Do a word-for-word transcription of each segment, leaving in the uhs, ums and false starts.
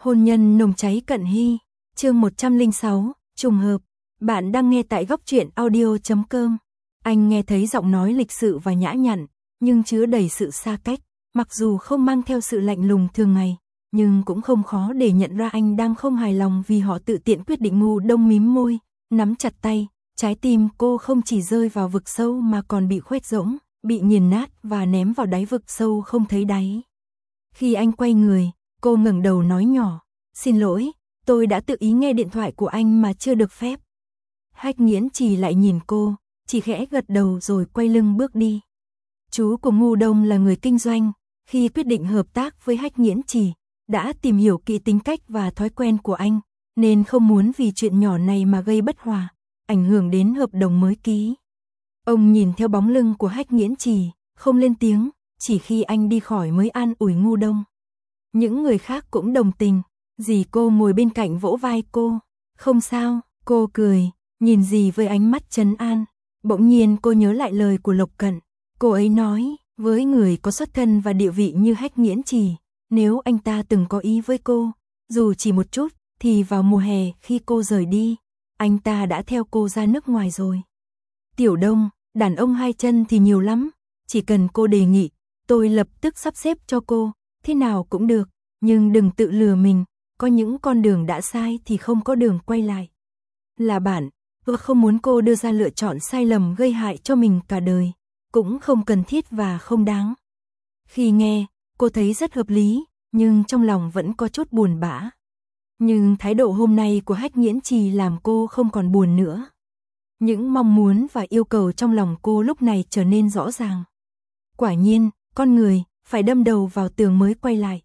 Hôn nhân nồng cháy cận hy, chương một trăm lẻ sáu, trùng hợp. Bạn đang nghe tại góc truyện audio chấm com. Anh nghe thấy giọng nói lịch sự và nhã nhặn, nhưng chứa đầy sự xa cách, mặc dù không mang theo sự lạnh lùng thường ngày, nhưng cũng không khó để nhận ra anh đang không hài lòng vì họ tự tiện quyết định. Ngu Đông mím môi, nắm chặt tay, trái tim cô không chỉ rơi vào vực sâu mà còn bị khoét rỗng, bị nghiền nát và ném vào đáy vực sâu không thấy đáy. Khi anh quay người, cô ngẩng đầu nói nhỏ, xin lỗi, tôi đã tự ý nghe điện thoại của anh mà chưa được phép. Hách Nghiễn Trì lại nhìn cô, chỉ khẽ gật đầu rồi quay lưng bước đi. Chú của Ngu Đông là người kinh doanh, khi quyết định hợp tác với Hách Nghiễn Trì, đã tìm hiểu kỹ tính cách và thói quen của anh, nên không muốn vì chuyện nhỏ này mà gây bất hòa, ảnh hưởng đến hợp đồng mới ký. Ông nhìn theo bóng lưng của Hách Nghiễn Trì, không lên tiếng, chỉ khi anh đi khỏi mới an ủi Ngu Đông. Những người khác cũng đồng tình, dì cô ngồi bên cạnh vỗ vai cô, không sao, cô cười, nhìn dì với ánh mắt trấn an. Bỗng nhiên cô nhớ lại lời của Lộc Cận, cô ấy nói, với người có xuất thân và địa vị như Hách Nghiễn Trì, nếu anh ta từng có ý với cô, dù chỉ một chút, thì vào mùa hè khi cô rời đi, anh ta đã theo cô ra nước ngoài rồi. Tiểu Đông, đàn ông hai chân thì nhiều lắm, chỉ cần cô đề nghị, tôi lập tức sắp xếp cho cô, thế nào cũng được, nhưng đừng tự lừa mình, có những con đường đã sai thì không có đường quay lại. Là bạn, tôi không muốn cô đưa ra lựa chọn sai lầm gây hại cho mình cả đời, cũng không cần thiết và không đáng. Khi nghe, cô thấy rất hợp lý, nhưng trong lòng vẫn có chút buồn bã. Nhưng thái độ hôm nay của Hách Nghiễn Trì làm cô không còn buồn nữa. Những mong muốn và yêu cầu trong lòng cô lúc này trở nên rõ ràng. Quả nhiên, con người phải đâm đầu vào tường mới quay lại.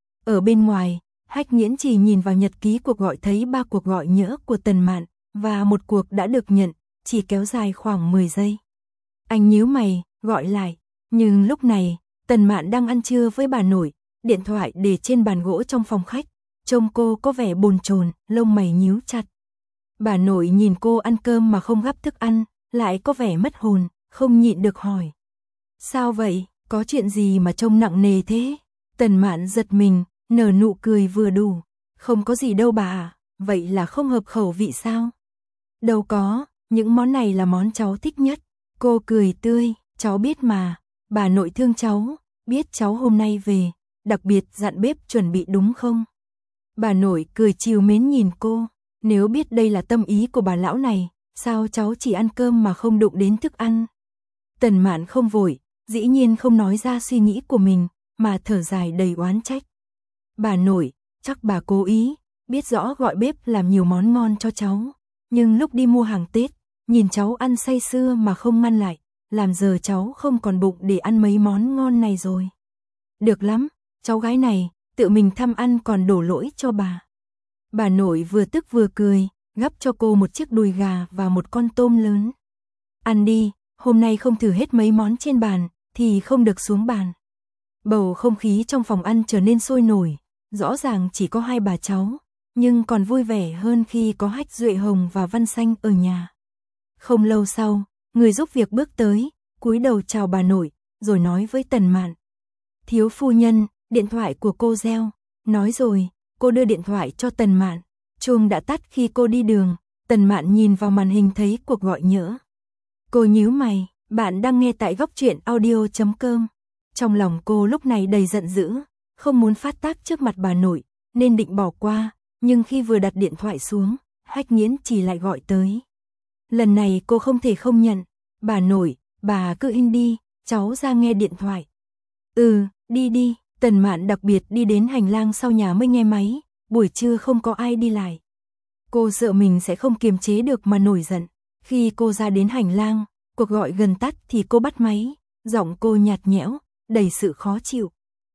Ở bên ngoài, Hách Nghiễn Trì nhìn vào nhật ký cuộc gọi thấy ba cuộc gọi nhỡ của Tần Mạn và một cuộc đã được nhận, chỉ kéo dài khoảng mười giây. Anh nhíu mày, gọi lại, nhưng lúc này, Tần Mạn đang ăn trưa với bà nội, điện thoại để trên bàn gỗ trong phòng khách, trông cô có vẻ bồn chồn, lông mày nhíu chặt. Bà nội nhìn cô ăn cơm mà không gắp thức ăn, lại có vẻ mất hồn, không nhịn được hỏi. Sao vậy, có chuyện gì mà trông nặng nề thế? Tần Mạn giật mình, nở nụ cười vừa đủ. Không có gì đâu bà ạ, vậy là không hợp khẩu vị sao? Đâu có, những món này là món cháu thích nhất. Cô cười tươi, cháu biết mà, bà nội thương cháu, biết cháu hôm nay về, đặc biệt dặn bếp chuẩn bị đúng không? Bà nội cười trìu mến nhìn cô, nếu biết đây là tâm ý của bà lão này, sao cháu chỉ ăn cơm mà không đụng đến thức ăn? Tần Mạn không vội, dĩ nhiên không nói ra suy nghĩ của mình, mà thở dài đầy oán trách. Bà nội, chắc bà cố ý, biết rõ gọi bếp làm nhiều món ngon cho cháu, nhưng lúc đi mua hàng Tết, nhìn cháu ăn say sưa mà không ngăn lại, làm giờ cháu không còn bụng để ăn mấy món ngon này rồi. Được lắm, cháu gái này, tự mình thăm ăn còn đổ lỗi cho bà. Bà nội vừa tức vừa cười, gắp cho cô một chiếc đùi gà và một con tôm lớn. Ăn đi, hôm nay không thử hết mấy món trên bàn, thì không được xuống bàn. Bầu không khí trong phòng ăn trở nên sôi nổi, rõ ràng chỉ có hai bà cháu, nhưng còn vui vẻ hơn khi có Hách Duệ Hồng và Văn Xanh ở nhà. Không lâu sau, người giúp việc bước tới, cúi đầu chào bà nội, rồi nói với Tần Mạn. Thiếu phu nhân, điện thoại của cô reo. Nói rồi, cô đưa điện thoại cho Tần Mạn. Chuông đã tắt khi cô đi đường, Tần Mạn nhìn vào màn hình thấy cuộc gọi nhỡ. Cô nhíu mày, bạn đang nghe tại góc truyện audio chấm com. Trong lòng cô lúc này đầy giận dữ, không muốn phát tác trước mặt bà nội, nên định bỏ qua, nhưng khi vừa đặt điện thoại xuống, Hách Nghiễn Trì lại gọi tới. Lần này cô không thể không nhận, bà nội, bà cứ in đi, cháu ra nghe điện thoại. Ừ, đi đi, Tần Mạn đặc biệt đi đến hành lang sau nhà mới nghe máy, buổi trưa không có ai đi lại. Cô sợ mình sẽ không kiềm chế được mà nổi giận, khi cô ra đến hành lang, cuộc gọi gần tắt thì cô bắt máy, giọng cô nhạt nhẽo, đầy sự khó chịu.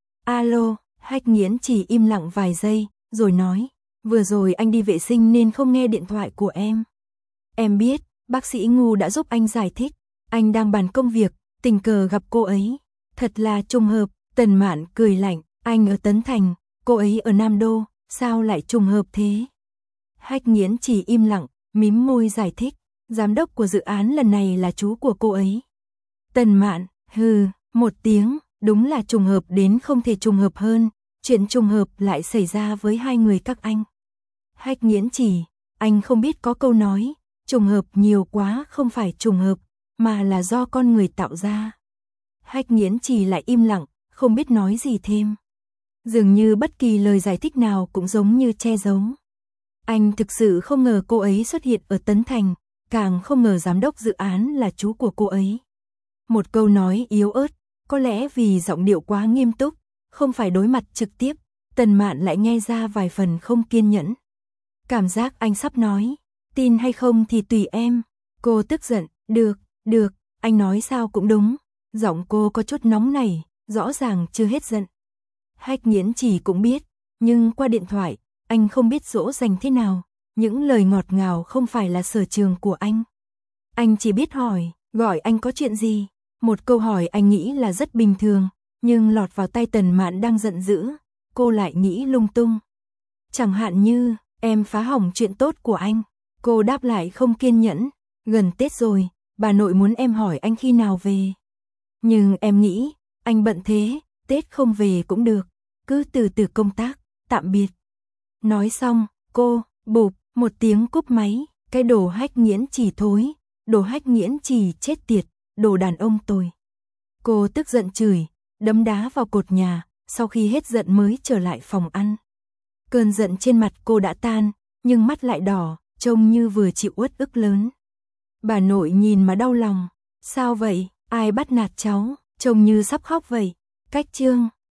Alo, Hách Nghiễn Trì im lặng vài giây, rồi nói, vừa rồi anh đi vệ sinh nên không nghe điện thoại của em. Em biết, bác sĩ Ngu đã giúp anh giải thích, anh đang bàn công việc, tình cờ gặp cô ấy. Thật là trùng hợp, Tần Mạn cười lạnh, anh ở Tấn Thành, cô ấy ở Nam Đô, sao lại trùng hợp thế? Hách Nghiễn Trì im lặng, mím môi giải thích, giám đốc của dự án lần này là chú của cô ấy. Tần Mạn, hừ, một tiếng, đúng là trùng hợp đến không thể trùng hợp hơn, chuyện trùng hợp lại xảy ra với hai người các anh. Hách Nghiễn Chỉ, anh không biết có câu nói, trùng hợp nhiều quá không phải trùng hợp, mà là do con người tạo ra. Hách Nghiễn Chỉ lại im lặng, không biết nói gì thêm. Dường như bất kỳ lời giải thích nào cũng giống như che giấu. Anh thực sự không ngờ cô ấy xuất hiện ở Tấn Thành, càng không ngờ giám đốc dự án là chú của cô ấy. Một câu nói yếu ớt, có lẽ vì giọng điệu quá nghiêm túc, không phải đối mặt trực tiếp, Tần Mạn lại nghe ra vài phần không kiên nhẫn. Cảm giác anh sắp nói, tin hay không thì tùy em. Cô tức giận, được, được, anh nói sao cũng đúng. Giọng cô có chút nóng nảy, rõ ràng chưa hết giận. Hách Nghiễn Chỉ cũng biết, nhưng qua điện thoại, anh không biết dỗ dành thế nào. Những lời ngọt ngào không phải là sở trường của anh. Anh chỉ biết hỏi, gọi anh có chuyện gì? Một câu hỏi anh nghĩ là rất bình thường, nhưng lọt vào tay Tần Mạn đang giận dữ, cô lại nghĩ lung tung. Chẳng hạn như, em phá hỏng chuyện tốt của anh. Cô đáp lại không kiên nhẫn, gần Tết rồi, bà nội muốn em hỏi anh khi nào về. Nhưng em nghĩ, anh bận thế, Tết không về cũng được, cứ từ từ công tác, tạm biệt. Nói xong, cô, bụp, một tiếng cúp máy, cái đồ Hách Nghiễn Chỉ thối, đồ Hách Nghiễn Chỉ chết tiệt, đồ đàn ông tồi. Cô tức giận chửi, đấm đá vào cột nhà, sau khi hết giận mới trở lại phòng ăn. Cơn giận trên mặt cô đã tan, nhưng mắt lại đỏ, trông như vừa chịu uất ức lớn. Bà nội nhìn mà đau lòng, sao vậy, ai bắt nạt cháu, trông như sắp khóc vậy. Cách chương